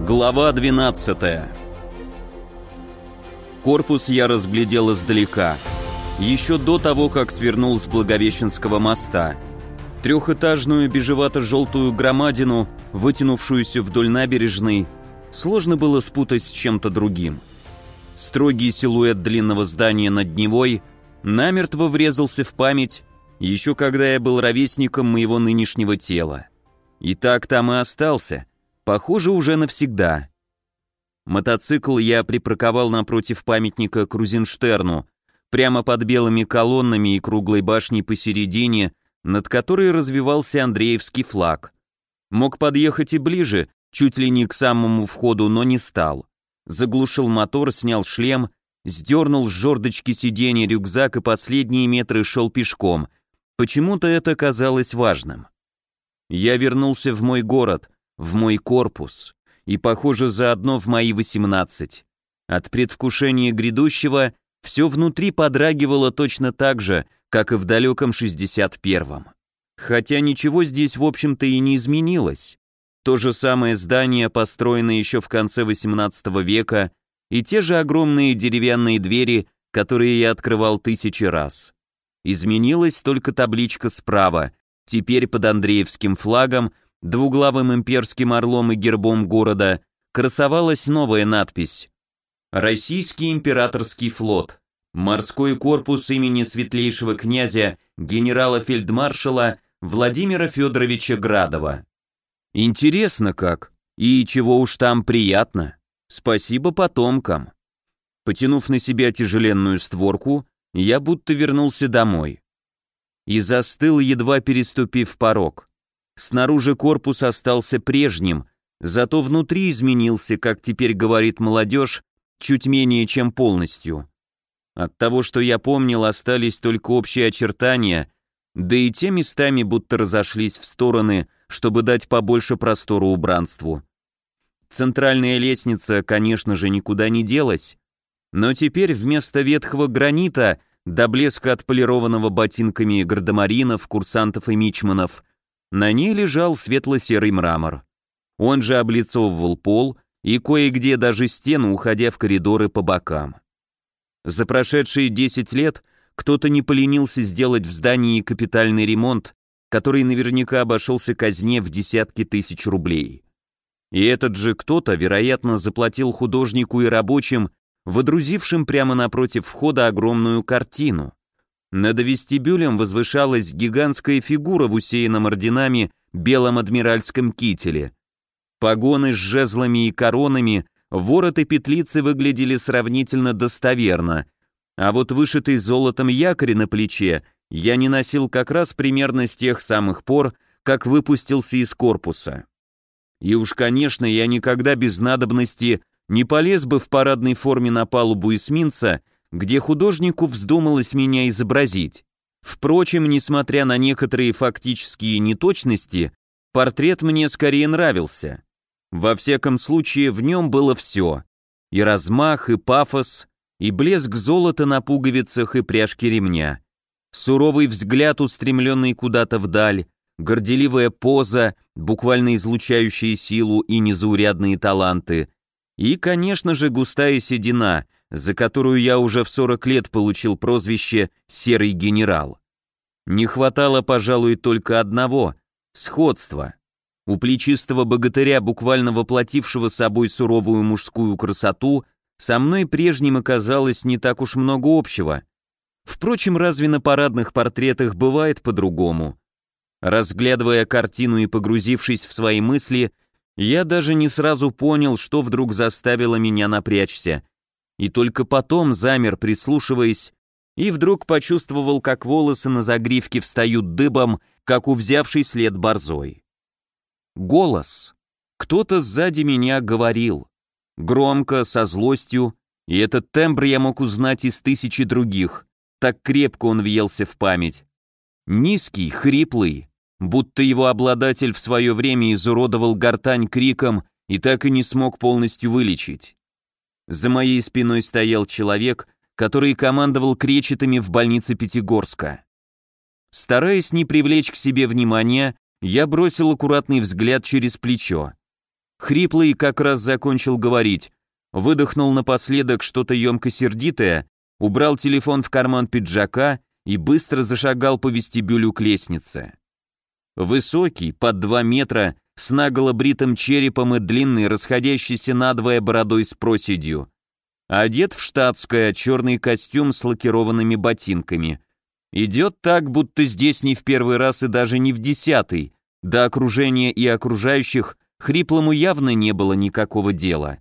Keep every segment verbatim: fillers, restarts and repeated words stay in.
Глава двенадцатая. Корпус я разглядел издалека, еще до того, как свернул с Благовещенского моста. Трехэтажную бежевато-желтую громадину, вытянувшуюся вдоль набережной, сложно было спутать с чем-то другим. Строгий силуэт длинного здания над Невой намертво врезался в память, еще когда я был ровесником моего нынешнего тела. И так там и остался, похоже, уже навсегда. Мотоцикл я припарковал напротив памятника Крузенштерну, прямо под белыми колоннами и круглой башней посередине, над которой развивался Андреевский флаг. Мог подъехать и ближе, чуть ли не к самому входу, но не стал. Заглушил мотор, снял шлем, сдернул с жердочки сиденья рюкзак и последние метры шел пешком. Почему-то это казалось важным. Я вернулся в мой город, в мой корпус, и, похоже, заодно в мои восемнадцать. От предвкушения грядущего все внутри подрагивало точно так же, как и в далеком шестьдесят первом. Хотя ничего здесь, в общем-то, и не изменилось. То же самое здание, построенное еще в конце восемнадцатого века, и те же огромные деревянные двери, которые я открывал тысячи раз. Изменилась только табличка справа, теперь под Андреевским флагом, двуглавым имперским орлом и гербом города, красовалась новая надпись: «Российский императорский флот. Морской корпус имени светлейшего князя генерала-фельдмаршала Владимира Федоровича Градова». Интересно как, и чего уж там приятно. Спасибо потомкам. Потянув на себя тяжеленную створку, я будто вернулся домой. И застыл, едва переступив порог. Снаружи корпус остался прежним, зато внутри изменился, как теперь говорит молодежь, чуть менее чем полностью. От того, что я помнил, остались только общие очертания, да и те местами будто разошлись в стороны, чтобы дать побольше простора убранству. Центральная лестница, конечно же, никуда не делась, но теперь вместо ветхого гранита, до блеска отполированного ботинками гардемаринов, курсантов и мичманов, на ней лежал светло-серый мрамор. Он же облицовывал пол и кое-где даже стены, уходя в коридоры по бокам. За прошедшие десять лет кто-то не поленился сделать в здании капитальный ремонт, который наверняка обошелся казне в десятки тысяч рублей. И этот же кто-то, вероятно, заплатил художнику и рабочим, водрузившим прямо напротив входа огромную картину. Над вестибюлем возвышалась гигантская фигура в усеянном орденами белом адмиральском кителе. Погоны с жезлами и коронами, ворот и петлицы выглядели сравнительно достоверно, а вот вышитый золотом якорь на плече я не носил как раз примерно с тех самых пор, как выпустился из корпуса. И уж, конечно, я никогда без надобности не полез бы в парадной форме на палубу эсминца, где художнику вздумалось меня изобразить. Впрочем, несмотря на некоторые фактические неточности, портрет мне скорее нравился. Во всяком случае, в нем было все. И размах, и пафос, и блеск золота на пуговицах и пряжке ремня. Суровый взгляд, устремленный куда-то вдаль, горделивая поза, буквально излучающая силу и незаурядные таланты, и, конечно же, густая седина, за которую я уже в сорок лет получил прозвище «Серый генерал». Не хватало, пожалуй, только одного — сходства. У плечистого богатыря, буквально воплотившего собой суровую мужскую красоту, со мной прежним оказалось не так уж много общего. Впрочем, разве на парадных портретах бывает по-другому? Разглядывая картину и погрузившись в свои мысли, я даже не сразу понял, что вдруг заставило меня напрячься. И только потом замер, прислушиваясь, и вдруг почувствовал, как волосы на загривке встают дыбом, как у взявшей след борзой. Голос. Кто-то сзади меня говорил. Громко, со злостью, и этот тембр я мог узнать из тысячи других, так крепко он въелся в память. Низкий, хриплый, будто его обладатель в свое время изуродовал гортань криком и так и не смог полностью вылечить. За моей спиной стоял человек, который командовал кречетами в больнице Пятигорска. Стараясь не привлечь к себе внимания, я бросил аккуратный взгляд через плечо. Хриплый как раз закончил говорить, выдохнул напоследок что-то емко-сердитое, убрал телефон в карман пиджака и быстро зашагал по вестибюлю к лестнице. Высокий, под два метра, с наголо бритым черепом и длинной, расходящейся надвое бородой с проседью. Одет в штатское, черный костюм с лакированными ботинками. Идет так, будто здесь не в первый раз и даже не в десятый. До окружения и окружающих Хриплому явно не было никакого дела.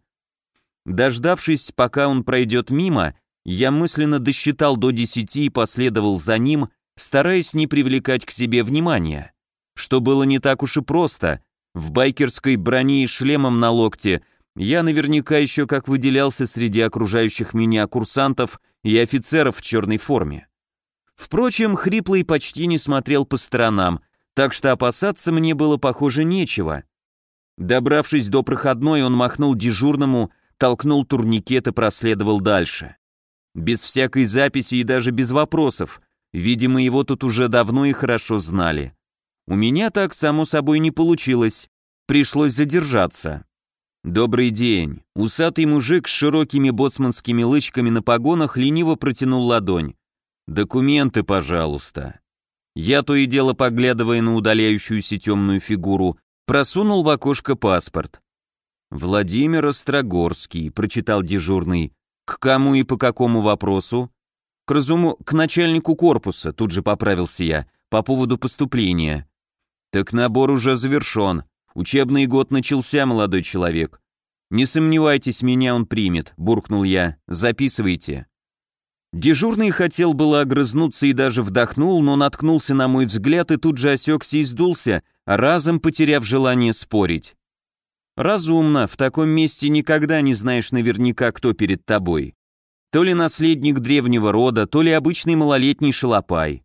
Дождавшись, пока он пройдет мимо, я мысленно досчитал до десяти и последовал за ним, стараясь не привлекать к себе внимания. Что было не так уж и просто. В байкерской броне и шлемом на локте я наверняка еще как выделялся среди окружающих меня курсантов и офицеров в черной форме. Впрочем, Хриплый почти не смотрел по сторонам, так что опасаться мне было, похоже, нечего. Добравшись до проходной, он махнул дежурному, толкнул турникет и проследовал дальше. Без всякой записи и даже без вопросов, видимо, его тут уже давно и хорошо знали. У меня так, само собой, не получилось, пришлось задержаться. «Добрый день». Усатый мужик с широкими боцманскими лычками на погонах лениво протянул ладонь. «Документы, пожалуйста». Я, то и дело поглядывая на удаляющуюся темную фигуру, просунул в окошко паспорт. «Владимир Острогорский», — прочитал дежурный. «К кому и по какому вопросу?» «К разуму, к начальнику корпуса», — тут же поправился я, «по поводу поступления». «Так набор уже завершен. Учебный год начался, молодой человек». «Не сомневайтесь, меня он примет», — буркнул я. «Записывайте». Дежурный хотел было огрызнуться и даже вдохнул, но наткнулся на мой взгляд и тут же осекся и сдулся, разом потеряв желание спорить. «Разумно, в таком месте никогда не знаешь наверняка, кто перед тобой. То ли наследник древнего рода, то ли обычный малолетний шалопай.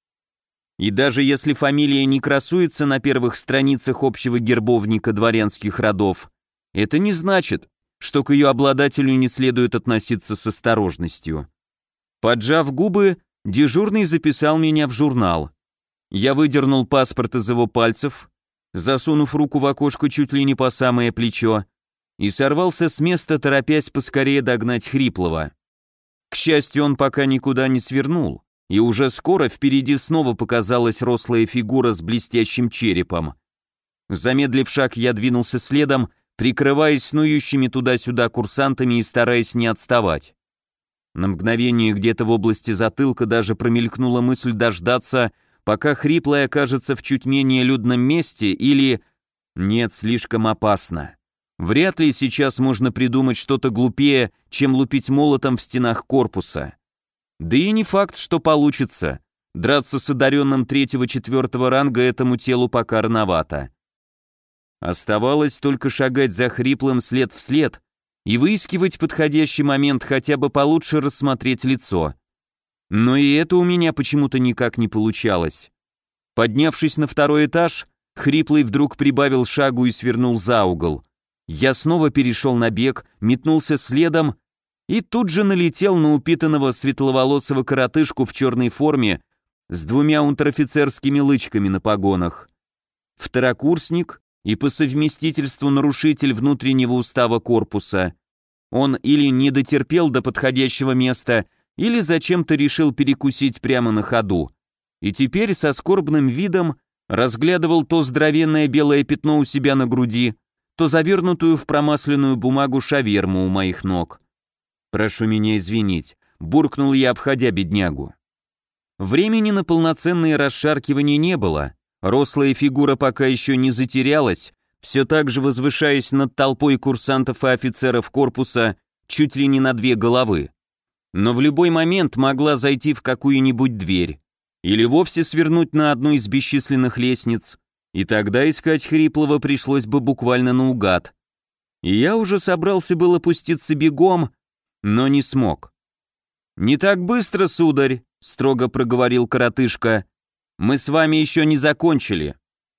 И даже если фамилия не красуется на первых страницах общего гербовника дворянских родов, это не значит, что к ее обладателю не следует относиться с осторожностью». Поджав губы, дежурный записал меня в журнал. Я выдернул паспорт из его пальцев, засунув руку в окошко чуть ли не по самое плечо, и сорвался с места, торопясь поскорее догнать Хриплого. К счастью, он пока никуда не свернул, и уже скоро впереди снова показалась рослая фигура с блестящим черепом. Замедлив шаг, я двинулся следом, прикрываясь снующими туда-сюда курсантами и стараясь не отставать. На мгновение где-то в области затылка даже промелькнула мысль дождаться, пока Хриплый окажется в чуть менее людном месте, или... Нет, слишком опасно. Вряд ли сейчас можно придумать что-то глупее, чем лупить молотом в стенах корпуса. Да и не факт, что получится. Драться с одаренным третьего-четвертого ранга этому телу пока рановато. Оставалось только шагать за Хриплым след в след и выискивать подходящий момент, хотя бы получше рассмотреть лицо. Но и это у меня почему-то никак не получалось. Поднявшись на второй этаж, Хриплый вдруг прибавил шагу и свернул за угол. Я снова перешел на бег, метнулся следом и тут же налетел на упитанного светловолосого коротышку в черной форме с двумя унтер-офицерскими лычками на погонах. Второкурсник и по совместительству нарушитель внутреннего устава корпуса. Он или не дотерпел до подходящего места, или зачем-то решил перекусить прямо на ходу. И теперь со скорбным видом разглядывал то здоровенное белое пятно у себя на груди, то завернутую в промасленную бумагу шаверму у моих ног. «Прошу меня извинить», — буркнул я, обходя беднягу. Времени на полноценные расшаркивания не было. Рослая фигура пока еще не затерялась, все так же возвышаясь над толпой курсантов и офицеров корпуса чуть ли не на две головы. Но в любой момент могла зайти в какую-нибудь дверь или вовсе свернуть на одну из бесчисленных лестниц, и тогда искать Хриплого пришлось бы буквально наугад. И я уже собрался было пуститься бегом, но не смог. «Не так быстро, сударь», — строго проговорил коротышка, — «мы с вами еще не закончили».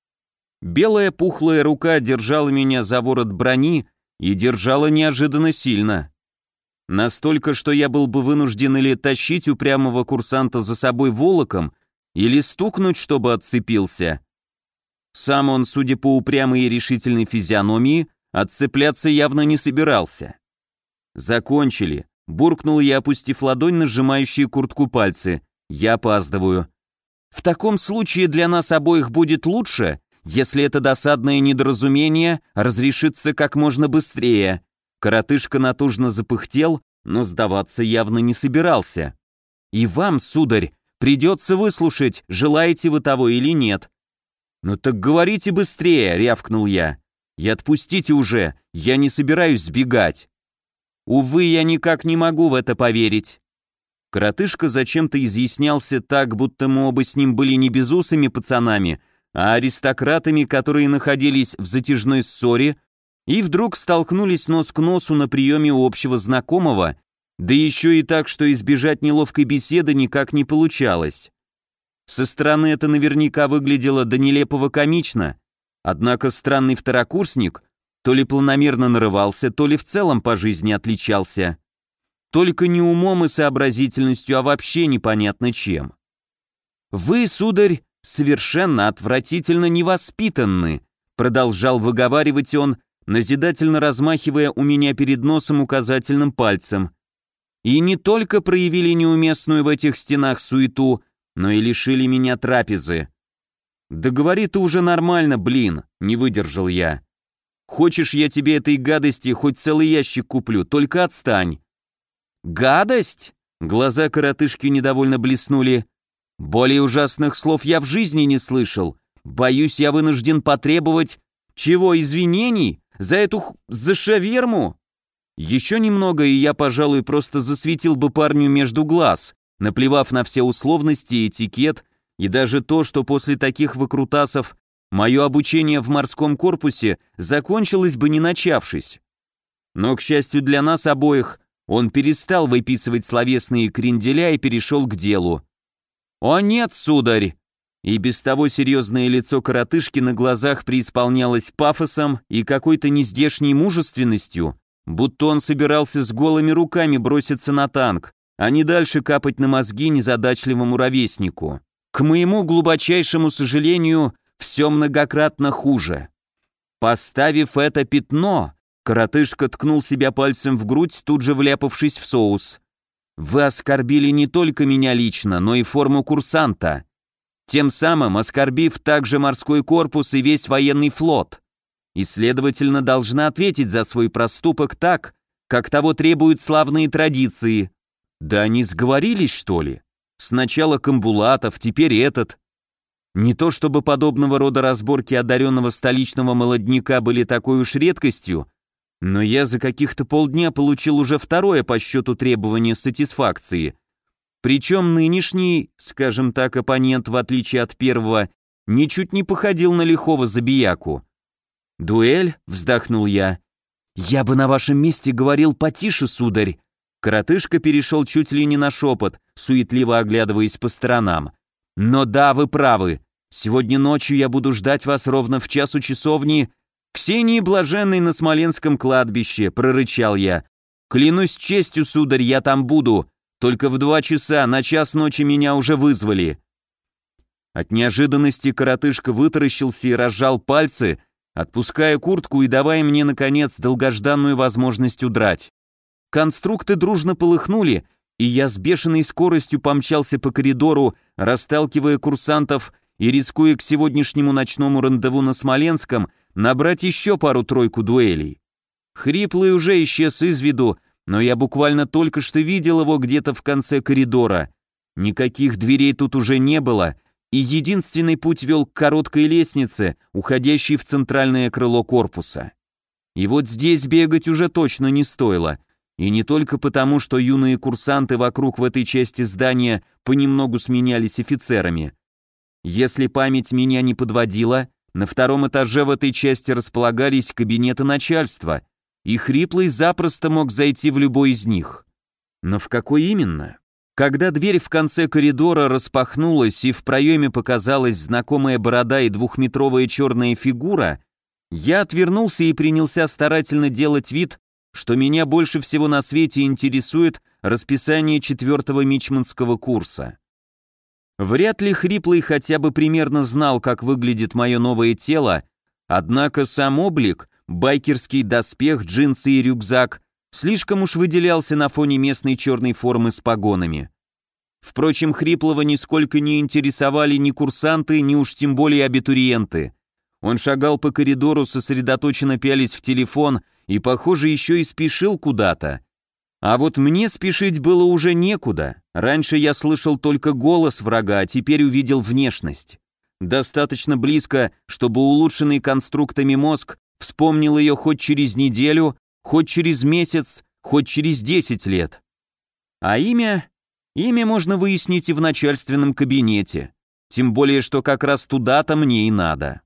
Белая пухлая рука держала меня за ворот брони и держала неожиданно сильно. Настолько, что я был бы вынужден или тащить упрямого курсанта за собой волоком, или стукнуть, чтобы отцепился. Сам он, судя по упрямой и решительной физиономии, Отцепляться явно не собирался. «Закончили», — буркнул я, опустив ладонь на сжимающие куртку пальцы. «Я опаздываю». «В таком случае для нас обоих будет лучше, если это досадное недоразумение разрешится как можно быстрее». Коротышка натужно запыхтел, но сдаваться явно не собирался. «И вам, сударь, придется выслушать, желаете вы того или нет». «Ну так говорите быстрее», — рявкнул я. «И отпустите уже, я не собираюсь сбегать». «Увы, я никак не могу в это поверить». Коротышка зачем-то изъяснялся так, будто мы оба с ним были не безусыми пацанами, а аристократами, которые находились в затяжной ссоре и вдруг столкнулись нос к носу на приеме у общего знакомого, да еще и так, что избежать неловкой беседы никак не получалось. Со стороны это наверняка выглядело до нелепого комично, однако странный второкурсник то ли планомерно нарывался, то ли в целом по жизни отличался. Только не умом и сообразительностью, а вообще непонятно чем. «Вы, сударь, совершенно отвратительно невоспитанны», продолжал выговаривать он, назидательно размахивая у меня перед носом указательным пальцем. «И не только проявили неуместную в этих стенах суету, но и лишили меня трапезы». «Да говори ты уже нормально, блин», — не выдержал я. «Хочешь, я тебе этой гадости хоть целый ящик куплю, только отстань». «Гадость?» — глаза коротышки недовольно блеснули. «Более ужасных слов я в жизни не слышал. Боюсь, я вынужден потребовать... Чего, извинений? За эту... х... за шаверму?» Еще немного, и я, пожалуй, просто засветил бы парню между глаз, наплевав на все условности, этикет и даже то, что после таких выкрутасов мое обучение в морском корпусе закончилось бы не начавшись. Но, к счастью для нас обоих, он перестал выписывать словесные кренделя и перешел к делу. «О нет, сударь!» И без того серьезное лицо коротышки на глазах преисполнялось пафосом и какой-то нездешней мужественностью, будто он собирался с голыми руками броситься на танк, а не дальше капать на мозги незадачливому ровеснику. К моему глубочайшему сожалению, все многократно хуже. Поставив это пятно, коротышка ткнул себя пальцем в грудь, тут же вляпавшись в соус. Вы оскорбили не только меня лично, но и форму курсанта, тем самым оскорбив также морской корпус и весь военный флот. И, следовательно, должна ответить за свой проступок так, как того требуют славные традиции. Да они сговорились, что ли? Сначала Камбулатов, теперь этот. Не то чтобы подобного рода разборки одаренного столичного молодняка были такой уж редкостью, но я за каких-то полдня получил уже второе по счету требование сатисфакции. Причем нынешний, скажем так, оппонент, в отличие от первого, ничуть не походил на лихого забияку. «Дуэль?» — вздохнул я. «Я бы на вашем месте говорил потише, сударь». Коротышка перешел чуть ли не на шепот, суетливо оглядываясь по сторонам. «Но да, вы правы. Сегодня ночью я буду ждать вас ровно в час у часовни Ксении Блаженной на Смоленском кладбище», — прорычал я. «Клянусь честью, сударь, я там буду. Только в два часа, на час ночи меня уже вызвали». От неожиданности коротышка вытаращился и разжал пальцы, отпуская куртку и давая мне, наконец, долгожданную возможность удрать. Конструкты дружно полыхнули, и я с бешеной скоростью помчался по коридору, расталкивая курсантов и рискуя к сегодняшнему ночному рандеву на Смоленском набрать еще пару-тройку дуэлей. Хриплый уже исчез из виду, но я буквально только что видел его где-то в конце коридора. Никаких дверей тут уже не было, и единственный путь вел к короткой лестнице, уходящей в центральное крыло корпуса. И вот здесь бегать уже точно не стоило, и не только потому, что юные курсанты вокруг в этой части здания понемногу сменялись офицерами. Если память меня не подводила, на втором этаже в этой части располагались кабинеты начальства, и Хриплый запросто мог зайти в любой из них. Но в какой именно? Когда дверь в конце коридора распахнулась и в проеме показалась знакомая борода и двухметровая черная фигура, я отвернулся и принялся старательно делать вид, что меня больше всего на свете интересует расписание четвертого мичманского курса. Вряд ли Хриплый хотя бы примерно знал, как выглядит мое новое тело, однако сам облик Байкерский доспех, джинсы и рюкзак слишком уж выделялся на фоне местной черной формы с погонами. Впрочем, Хриплова нисколько не интересовали ни курсанты, ни уж тем более абитуриенты. Он шагал по коридору, сосредоточенно пялись в телефон и, похоже, еще и спешил куда-то. А вот мне спешить было уже некуда. Раньше я слышал только голос врага, а теперь увидел внешность. Достаточно близко, чтобы улучшенный конструктами мозг вспомнил ее хоть через неделю, хоть через месяц, хоть через десять лет. А имя? Имя можно выяснить и в начальственном кабинете. Тем более, что как раз туда-то мне и надо.